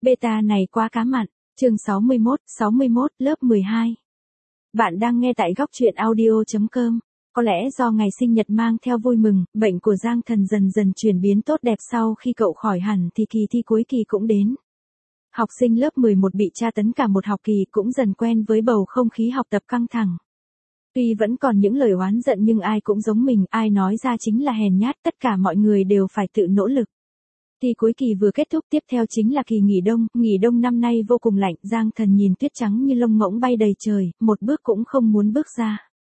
Beta này quá cá mặn. Chương 61, lớp 12. Bạn đang nghe tại góc truyện audio.com. Có lẽ do ngày sinh nhật mang theo vui mừng, bệnh của Giang Thần dần dần chuyển biến tốt đẹp sau khi cậu khỏi hẳn thì kỳ thi cuối kỳ cũng đến. Học sinh lớp 11 bị tra tấn cả một học kỳ cũng dần quen với bầu không khí học tập căng thẳng. Tuy vẫn còn những lời oán giận nhưng ai cũng giống mình, ai nói ra chính là hèn nhát, tất cả mọi người đều phải tự nỗ lực. Thi cuối kỳ vừa kết thúc, tiếp theo chính là kỳ nghỉ đông năm nay vô cùng lạnh, Giang Thần nhìn tuyết trắng như lông ngỗng bay đầy trời, một bước cũng không muốn bước ra.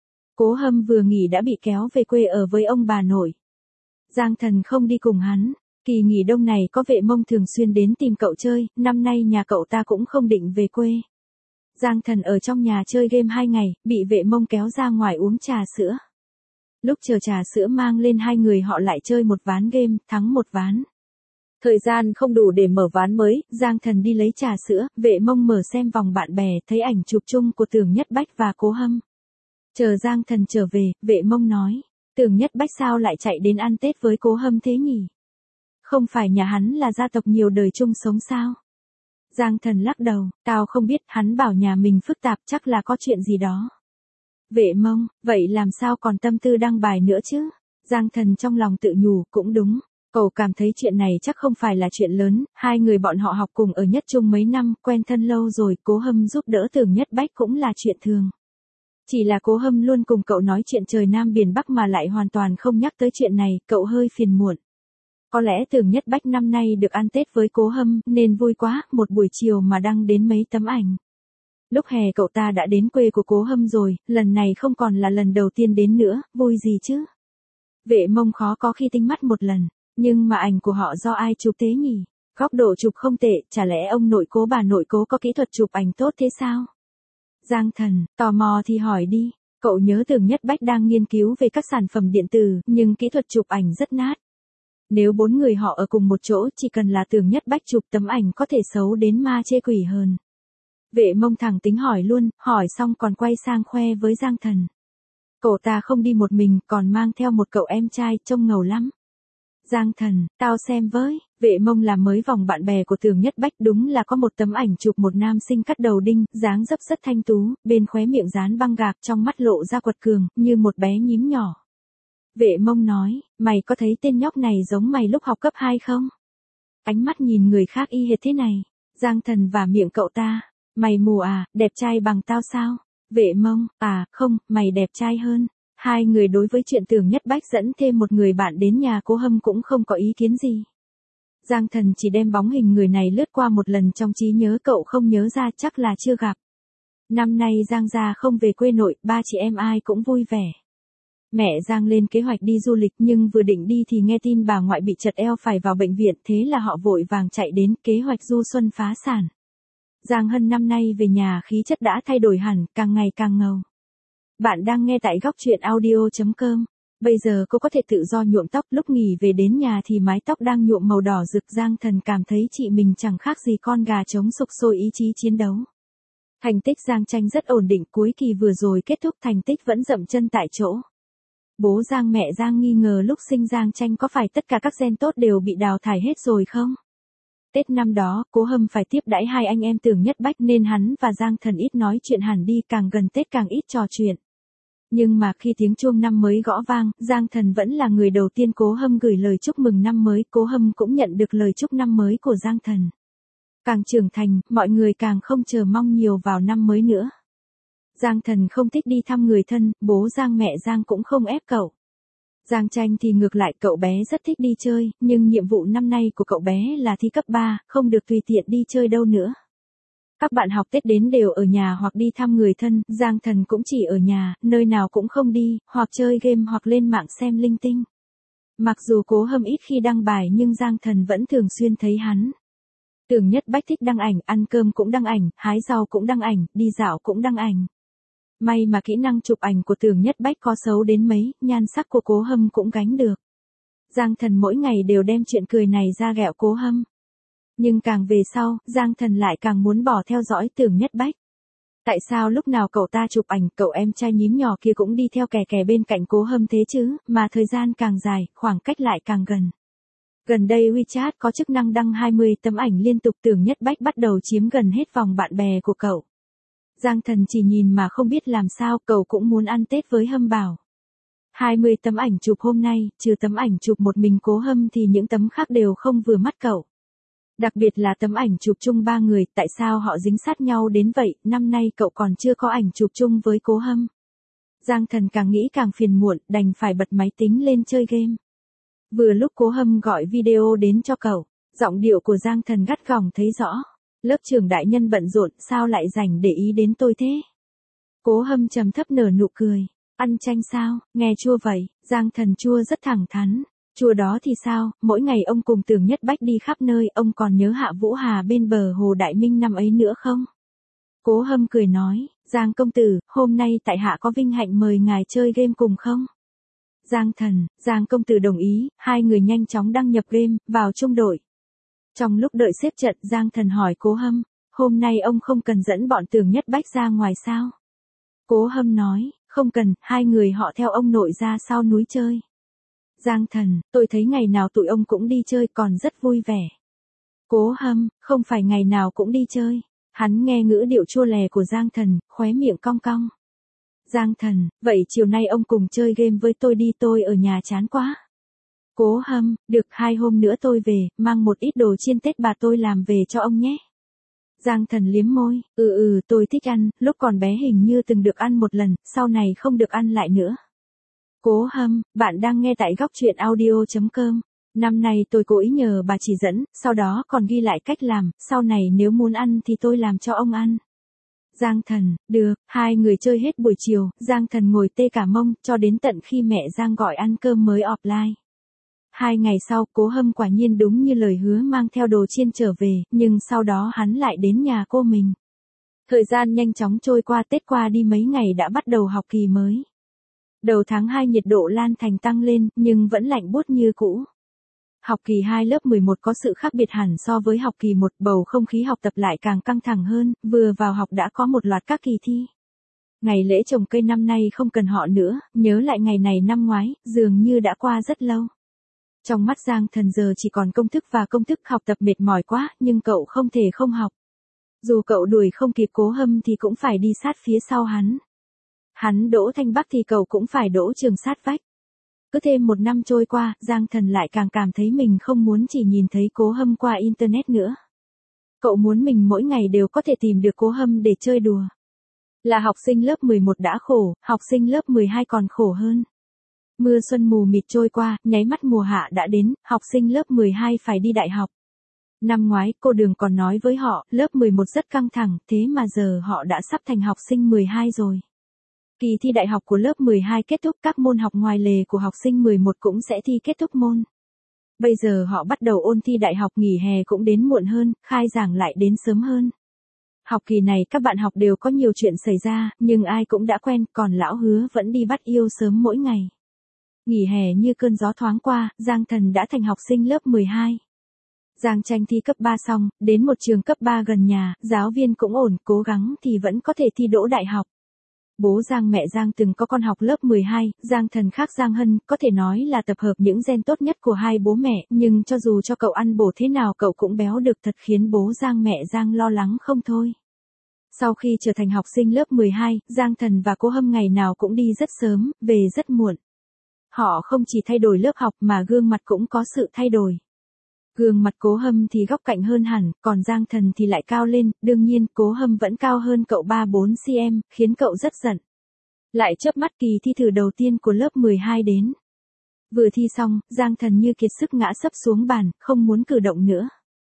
Cố Hâm vừa nghỉ đã bị kéo về quê ở với ông bà nội. Giang Thần không đi cùng hắn, kỳ nghỉ đông này có Vệ Mông thường xuyên đến tìm cậu chơi, năm nay nhà cậu ta cũng không định về quê. Giang Thần ở trong nhà chơi game 2 ngày, bị Vệ Mông kéo ra ngoài uống trà sữa. Lúc chờ trà sữa mang lên hai người họ lại chơi một ván game, thắng một ván. Thời gian không đủ để mở ván mới, Giang Thần đi lấy trà sữa, Vệ Mông mở xem vòng bạn bè, thấy ảnh chụp chung của Tưởng Nhất Bách và Cố Hâm. Chờ Giang Thần trở về, Vệ Mông nói, Tưởng Nhất Bách sao lại chạy đến ăn Tết với Cố Hâm thế nhỉ? Không phải nhà hắn là gia tộc nhiều đời chung sống sao? Giang Thần lắc đầu, tao không biết, hắn bảo nhà mình phức tạp, chắc là có chuyện gì đó. Vệ Mông, vậy làm sao còn tâm tư đăng bài nữa chứ? Giang Thần trong lòng tự nhủ, cũng đúng. Cậu cảm thấy chuyện này chắc không phải là chuyện lớn, hai người bọn họ học cùng ở Nhất Trung mấy năm, quen thân lâu rồi, Cố Hâm giúp đỡ Tưởng Nhất Bách cũng là chuyện thường. Chỉ là Cố Hâm luôn cùng cậu nói chuyện trời Nam biển Bắc mà lại hoàn toàn không nhắc tới chuyện này, cậu hơi phiền muộn. Có lẽ Tưởng Nhất Bách năm nay được ăn Tết với Cố Hâm, nên vui quá, một buổi chiều mà đăng đến mấy tấm ảnh. Lúc hè cậu ta đã đến quê của Cố Hâm rồi, lần này không còn là lần đầu tiên đến nữa, vui gì chứ? Vệ Mông khó có khi tinh mắt một lần. Nhưng mà ảnh của họ do ai chụp thế nhỉ? Góc độ chụp không tệ, chả lẽ ông nội Cố bà nội Cố có kỹ thuật chụp ảnh tốt thế sao? Giang Thần, tò mò thì hỏi đi, cậu nhớ Tưởng Nhất Bách đang nghiên cứu về các sản phẩm điện tử, nhưng kỹ thuật chụp ảnh rất nát. Nếu 4 người họ ở cùng một chỗ, chỉ cần là Tưởng Nhất Bách chụp tấm ảnh có thể xấu đến ma chê quỷ hơn. Vệ Mông thẳng tính hỏi luôn, hỏi xong còn quay sang khoe với Giang Thần. Cậu ta không đi một mình, còn mang theo một cậu em trai, trông ngầu lắm. Giang Thần, tao xem với, Vệ Mông làm mới vòng bạn bè của Tưởng Nhất Bách, đúng là có một tấm ảnh chụp một nam sinh cắt đầu đinh, dáng dấp rất thanh tú, bên khóe miệng dán băng gạc, trong mắt lộ ra quật cường, như một bé nhím nhỏ. Vệ Mông nói, mày có thấy tên nhóc này giống mày lúc học cấp 2 không? Ánh mắt nhìn người khác y hệt thế này. Giang Thần và miệng cậu ta, mày mù à, đẹp trai bằng tao sao? Vệ Mông, à, không, mày đẹp trai hơn. Hai người đối với chuyện Tưởng Nhất Bách dẫn thêm một người bạn đến nhà Cố Hâm cũng không có ý kiến gì. Giang Thần chỉ đem bóng hình người này lướt qua một lần trong trí nhớ, cậu không nhớ ra, chắc là chưa gặp. Năm nay Giang gia không về quê nội, ba chị em ai cũng vui vẻ. Mẹ Giang lên kế hoạch đi du lịch nhưng vừa định đi thì nghe tin bà ngoại bị trật eo phải vào bệnh viện, thế là họ vội vàng chạy đến, kế hoạch du xuân phá sản. Giang Hân năm nay về nhà khí chất đã thay đổi hẳn, càng ngày càng ngầu. Bạn đang nghe tại góc truyện audio.com. Bây giờ cô có thể tự do nhuộm tóc, lúc nghỉ về đến nhà thì mái tóc đang nhuộm màu đỏ rực. Giang Thần cảm thấy chị mình chẳng khác gì con gà trống, sục sôi ý chí chiến đấu. Thành tích Giang Tranh rất ổn định, cuối kỳ vừa rồi kết thúc thành tích vẫn dậm chân tại chỗ. Bố Giang mẹ Giang nghi ngờ lúc sinh Giang Tranh có phải tất cả các gen tốt đều bị đào thải hết rồi không? Tết năm đó, Cố Hâm phải tiếp đãi hai anh em Tưởng Nhất Bách nên hắn và Giang Thần ít nói chuyện hẳn đi, càng gần Tết càng ít trò chuyện. Nhưng mà khi tiếng chuông năm mới gõ vang, Giang Thần vẫn là người đầu tiên Cố Hâm gửi lời chúc mừng năm mới, Cố Hâm cũng nhận được lời chúc năm mới của Giang Thần. Càng trưởng thành, mọi người càng không chờ mong nhiều vào năm mới nữa. Giang Thần không thích đi thăm người thân, bố Giang mẹ Giang cũng không ép cậu. Giang Tranh thì ngược lại, cậu bé rất thích đi chơi, nhưng nhiệm vụ năm nay của cậu bé là thi cấp 3, không được tùy tiện đi chơi đâu nữa. Các bạn học Tết đến đều ở nhà hoặc đi thăm người thân, Giang Thần cũng chỉ ở nhà, nơi nào cũng không đi, hoặc chơi game hoặc lên mạng xem linh tinh. Mặc dù Cố Hâm ít khi đăng bài nhưng Giang Thần vẫn thường xuyên thấy hắn. Tưởng Nhất Bách thích đăng ảnh, ăn cơm cũng đăng ảnh, hái rau cũng đăng ảnh, đi dạo cũng đăng ảnh. May mà kỹ năng chụp ảnh của Tưởng Nhất Bách có xấu đến mấy, nhan sắc của Cố Hâm cũng gánh được. Giang Thần mỗi ngày đều đem chuyện cười này ra ghẹo Cố Hâm. Nhưng càng về sau, Giang Thần lại càng muốn bỏ theo dõi Tưởng Nhất Bách. Tại sao lúc nào cậu ta chụp ảnh, cậu em trai nhím nhỏ kia cũng đi theo kè kè bên cạnh Cố Hâm thế chứ, mà thời gian càng dài, khoảng cách lại càng gần. Gần đây WeChat có chức năng đăng 20 tấm ảnh liên tục, Tưởng Nhất Bách bắt đầu chiếm gần hết vòng bạn bè của cậu. Giang Thần chỉ nhìn mà không biết làm sao, cậu cũng muốn ăn Tết với Hâm Bảo. 20 tấm ảnh chụp hôm nay, trừ tấm ảnh chụp một mình Cố Hâm thì những tấm khác đều không vừa mắt cậu. Đặc biệt là tấm ảnh chụp chung 3 người, tại sao họ dính sát nhau đến vậy, năm nay cậu còn chưa có ảnh chụp chung với Cố Hâm. Giang Thần càng nghĩ càng phiền muộn, đành phải bật máy tính lên chơi game. Vừa lúc Cố Hâm gọi video đến cho cậu, giọng điệu của Giang Thần gắt gỏng thấy rõ. Lớp trưởng đại nhân bận rộn, sao lại rảnh để ý đến tôi thế? Cố Hâm trầm thấp nở nụ cười. Ăn chanh sao, nghe chua vậy? Giang Thần chua rất thẳng thắn. Chua đó thì sao, mỗi ngày ông cùng Tưởng Nhất Bách đi khắp nơi, ông còn nhớ Hạ Vũ Hà bên bờ hồ Đại Minh năm ấy nữa không? Cố Hâm cười nói, Giang công tử, hôm nay tại hạ có vinh hạnh mời ngài chơi game cùng không? Giang công tử đồng ý, hai người nhanh chóng đăng nhập game, vào chung đội. Trong lúc đợi xếp trận, Giang Thần hỏi Cố Hâm, hôm nay ông không cần dẫn bọn Tưởng Nhất Bách ra ngoài sao? Cố Hâm nói, không cần, hai người họ theo ông nội ra sau núi chơi. Giang Thần, tôi thấy ngày nào tụi ông cũng đi chơi còn rất vui vẻ. Cố Hâm, không phải ngày nào cũng đi chơi. Hắn nghe ngữ điệu chua lè của Giang Thần, khóe miệng cong cong. Giang Thần, vậy chiều nay ông cùng chơi game với tôi đi, tôi ở nhà chán quá. Cố Hâm, được, 2 hôm nữa tôi về, mang một ít đồ chiên Tết bà tôi làm về cho ông nhé. Giang Thần liếm môi, tôi thích ăn, lúc còn bé hình như từng được ăn một lần, sau này không được ăn lại nữa. Cố Hâm, bạn đang nghe tại góc truyện audio.com. Năm nay tôi cố ý nhờ bà chỉ dẫn, sau đó còn ghi lại cách làm, sau này nếu muốn ăn thì tôi làm cho ông ăn. Giang Thần, được, hai người chơi hết buổi chiều, Giang Thần ngồi tê cả mông, cho đến tận khi mẹ Giang gọi ăn cơm mới offline. 2 ngày sau, Cố Hâm quả nhiên đúng như lời hứa mang theo đồ chiên trở về, nhưng sau đó hắn lại đến nhà cô mình. Thời gian nhanh chóng trôi qua, Tết qua đi mấy ngày đã bắt đầu học kỳ mới. Đầu tháng 2 nhiệt độ Lan Thành tăng lên, nhưng vẫn lạnh buốt như cũ. Học kỳ 2 lớp 11 có sự khác biệt hẳn so với học kỳ 1, bầu không khí học tập lại càng căng thẳng hơn, vừa vào học đã có một loạt các kỳ thi. Ngày lễ trồng cây năm nay không cần họ nữa, nhớ lại ngày này năm ngoái, dường như đã qua rất lâu. Trong mắt Giang Thần giờ chỉ còn công thức và công thức, học tập mệt mỏi quá, nhưng cậu không thể không học. Dù cậu đuổi không kịp Cố Hâm thì cũng phải đi sát phía sau hắn. Hắn đỗ Thanh Bắc thì cậu cũng phải đỗ Trường sát vách. Cứ thêm 1 năm trôi qua, Giang Thần lại càng cảm thấy mình không muốn chỉ nhìn thấy Cố Hâm qua Internet nữa. Cậu muốn mình mỗi ngày đều có thể tìm được Cố Hâm để chơi đùa. Là học sinh lớp 11 đã khổ, học sinh lớp 12 còn khổ hơn. Mưa xuân mù mịt trôi qua, nháy mắt mùa hạ đã đến, học sinh lớp 12 phải đi đại học. Năm ngoái, cô Đường còn nói với họ, lớp 11 rất căng thẳng, thế mà giờ họ đã sắp thành học sinh 12 rồi. Kỳ thi đại học của lớp 12 kết thúc, các môn học ngoài lề của học sinh 11 cũng sẽ thi kết thúc môn. Bây giờ họ bắt đầu ôn thi đại học, nghỉ hè cũng đến muộn hơn, khai giảng lại đến sớm hơn. Học kỳ này các bạn học đều có nhiều chuyện xảy ra, nhưng ai cũng đã quen, còn lão Hứa vẫn đi bắt yêu sớm mỗi ngày. Nghỉ hè như cơn gió thoáng qua, Giang Thần đã thành học sinh lớp 12. Giang Tranh thi cấp 3 xong, đến một trường cấp 3 gần nhà, giáo viên cũng ổn, cố gắng thì vẫn có thể thi đỗ đại học. Bố Giang mẹ Giang từng có con học lớp 12, Giang Thần khác Giang Hân, có thể nói là tập hợp những gen tốt nhất của hai bố mẹ, nhưng cho dù cho cậu ăn bổ thế nào cậu cũng béo được thật, khiến bố Giang mẹ Giang lo lắng không thôi. Sau khi trở thành học sinh lớp 12, Giang Thần và Cố Hâm ngày nào cũng đi rất sớm, về rất muộn. Họ không chỉ thay đổi lớp học mà gương mặt cũng có sự thay đổi. Gương mặt Cố Hâm thì góc cạnh hơn hẳn, còn Giang Thần thì lại cao lên, đương nhiên Cố Hâm vẫn cao hơn cậu 3-4 cm, khiến cậu rất giận. Lại chớp mắt, kỳ thi thử đầu tiên của lớp 12 đến. Vừa thi xong, Giang Thần như kiệt sức ngã sấp xuống bàn, không muốn cử động nữa.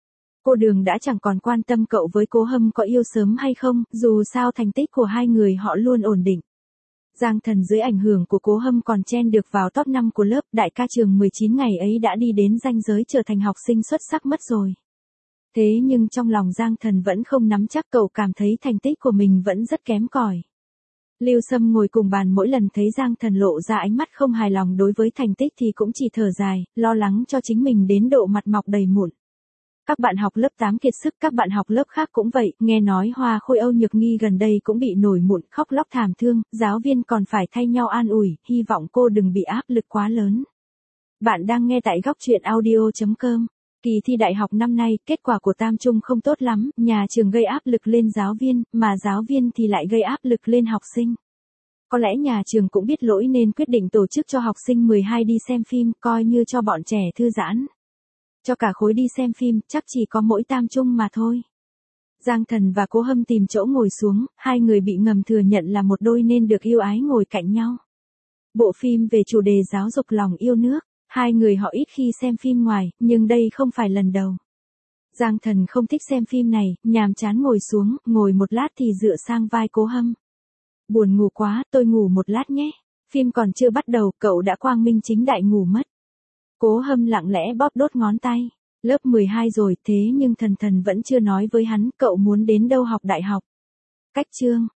Cô Đường đã chẳng còn quan tâm cậu với Cố Hâm có yêu sớm hay không, dù sao thành tích của hai người họ luôn ổn định. Giang Thần dưới ảnh hưởng của Cố Hâm còn chen được vào top 5 của lớp, đại ca trường 19 ngày ấy đã đi đến ranh giới trở thành học sinh xuất sắc mất rồi. Thế nhưng trong lòng Giang Thần vẫn không nắm chắc, cậu cảm thấy thành tích của mình vẫn rất kém cỏi. Lưu Sâm ngồi cùng bàn mỗi lần thấy Giang Thần lộ ra ánh mắt không hài lòng đối với thành tích thì cũng chỉ thở dài, lo lắng cho chính mình đến độ mặt mọc đầy mụn. Các bạn học lớp 8 kiệt sức, các bạn học lớp khác cũng vậy, nghe nói Hoa Khôi Âu Nhược Nghi gần đây cũng bị nổi mụn, khóc lóc thảm thương, giáo viên còn phải thay nhau an ủi, hy vọng cô đừng bị áp lực quá lớn. Bạn đang nghe tại góc chuyện audio.com. Kỳ thi đại học năm nay, kết quả của Tam Trung không tốt lắm, nhà trường gây áp lực lên giáo viên, mà giáo viên thì lại gây áp lực lên học sinh. Có lẽ nhà trường cũng biết lỗi nên quyết định tổ chức cho học sinh 12 đi xem phim, coi như cho bọn trẻ thư giãn. Cho cả khối đi xem phim, chắc chỉ có mỗi Tam Trung mà thôi. Giang Thần và Cố Hâm tìm chỗ ngồi xuống, hai người bị ngầm thừa nhận là một đôi nên được yêu ái ngồi cạnh nhau. Bộ phim về chủ đề giáo dục lòng yêu nước, hai người họ ít khi xem phim ngoài, nhưng đây không phải lần đầu. Giang Thần không thích xem phim này, nhàm chán ngồi xuống, ngồi một lát thì dựa sang vai Cố Hâm. Buồn ngủ quá, tôi ngủ một lát nhé. Phim còn chưa bắt đầu, cậu đã quang minh chính đại ngủ mất. Cố Hâm lặng lẽ bóp đốt ngón tay. Lớp 12 rồi, thế nhưng Thần Thần vẫn chưa nói với hắn cậu muốn đến đâu học đại học. Cách chương.